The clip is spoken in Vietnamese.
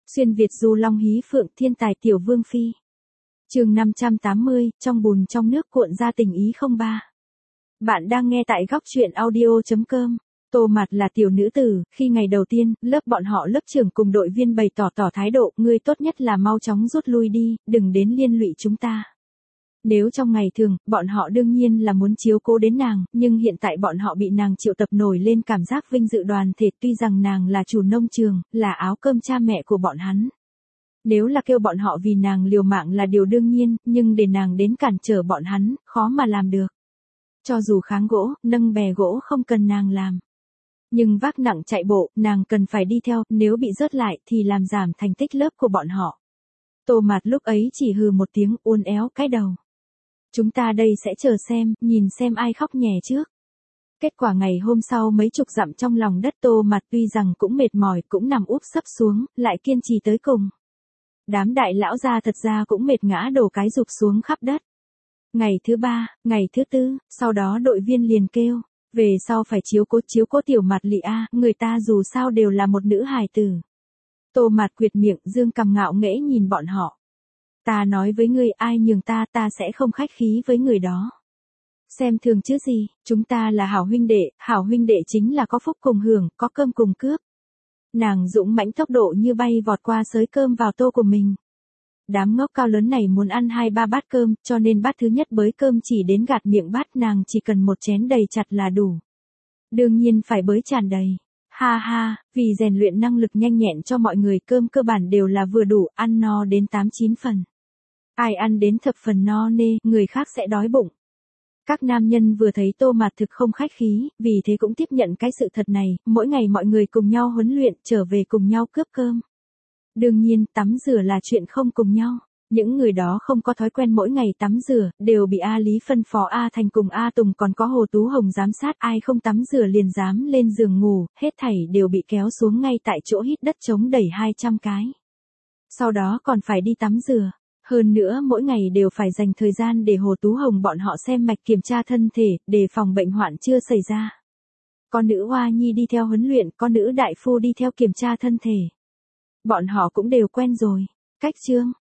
Xuyên Việt du long hí phượng thiên tài tiểu vương phi. Chương 580, trong bùn trong nước cuộn ra tình ý 03. Bạn đang nghe tại góc truyện audio.com. Tô Mạt là tiểu nữ tử, khi ngày đầu tiên, bọn họ lớp trưởng cùng đội viên bày tỏ thái độ, ngươi tốt nhất là mau chóng rút lui đi, đừng đến liên lụy chúng ta. Nếu trong ngày thường, bọn họ đương nhiên là muốn chiếu cố đến nàng, nhưng hiện tại bọn họ bị nàng triệu tập nổi lên cảm giác vinh dự đoàn thể, tuy rằng nàng là chủ nông trường, là áo cơm cha mẹ của bọn hắn. Nếu là kêu bọn họ vì nàng liều mạng là điều đương nhiên, nhưng để nàng đến cản trở bọn hắn, khó mà làm được. Cho dù kháng gỗ, nâng bè gỗ không cần nàng làm. Nhưng vác nặng chạy bộ, nàng cần phải đi theo, nếu bị rớt lại thì làm giảm thành tích lớp của bọn họ. Tô Mạt lúc ấy chỉ hừ một tiếng, uốn éo cái đầu. Chúng ta đây sẽ chờ xem, nhìn xem ai khóc nhè trước. Kết quả ngày hôm sau mấy chục dặm trong lòng đất Tô Mạt tuy rằng cũng mệt mỏi, cũng nằm úp sấp xuống, lại kiên trì tới cùng. Đám đại lão gia thật ra cũng mệt ngã đổ cái rụp xuống khắp đất. Ngày thứ 3, ngày thứ 4, sau đó đội viên liền kêu, về sau phải chiếu cố tiểu Mạt lị a, người ta dù sao đều là một nữ hài tử. Tô Mạt quyệt miệng, dương cằm ngạo nghễ nhìn bọn họ. Ta nói với ngươi, ai nhường ta sẽ không khách khí với người đó. Xem thường chứ gì, chúng ta là hảo huynh đệ chính là có phúc cùng hưởng, có cơm cùng cướp. Nàng dũng mãnh tốc độ như bay vọt qua xới cơm vào tô của mình. Đám ngốc cao lớn này muốn ăn 2-3 bát cơm, cho nên bát thứ nhất bới cơm chỉ đến gạt miệng bát, nàng chỉ cần một chén đầy chặt là đủ. Đương nhiên phải bới tràn đầy. Ha ha, vì rèn luyện năng lực nhanh nhẹn cho mọi người, cơm cơ bản đều là vừa đủ, ăn no đến 8-9 phần. Ai ăn đến thập phần no nê, người khác sẽ đói bụng. Các nam nhân vừa thấy Tô Mạt thực không khách khí, vì thế cũng tiếp nhận cái sự thật này, mỗi ngày mọi người cùng nhau huấn luyện, trở về cùng nhau cướp cơm. Đương nhiên, tắm rửa là chuyện không cùng nhau. Những người đó không có thói quen mỗi ngày tắm rửa, đều bị A Lý phân phó A Thành cùng A Tùng còn có Hồ Tú Hồng giám sát, ai không tắm rửa liền dám lên giường ngủ, hết thảy đều bị kéo xuống ngay tại chỗ hít đất chống đẩy 200 cái. Sau đó còn phải đi tắm rửa. Hơn nữa mỗi ngày đều phải dành thời gian để Hồ Tú Hồng bọn họ xem mạch kiểm tra thân thể, đề phòng bệnh hoạn chưa xảy ra. Có nữ hoa nhi đi theo huấn luyện, có nữ đại phu đi theo kiểm tra thân thể. Bọn họ cũng đều quen rồi. Cách chương,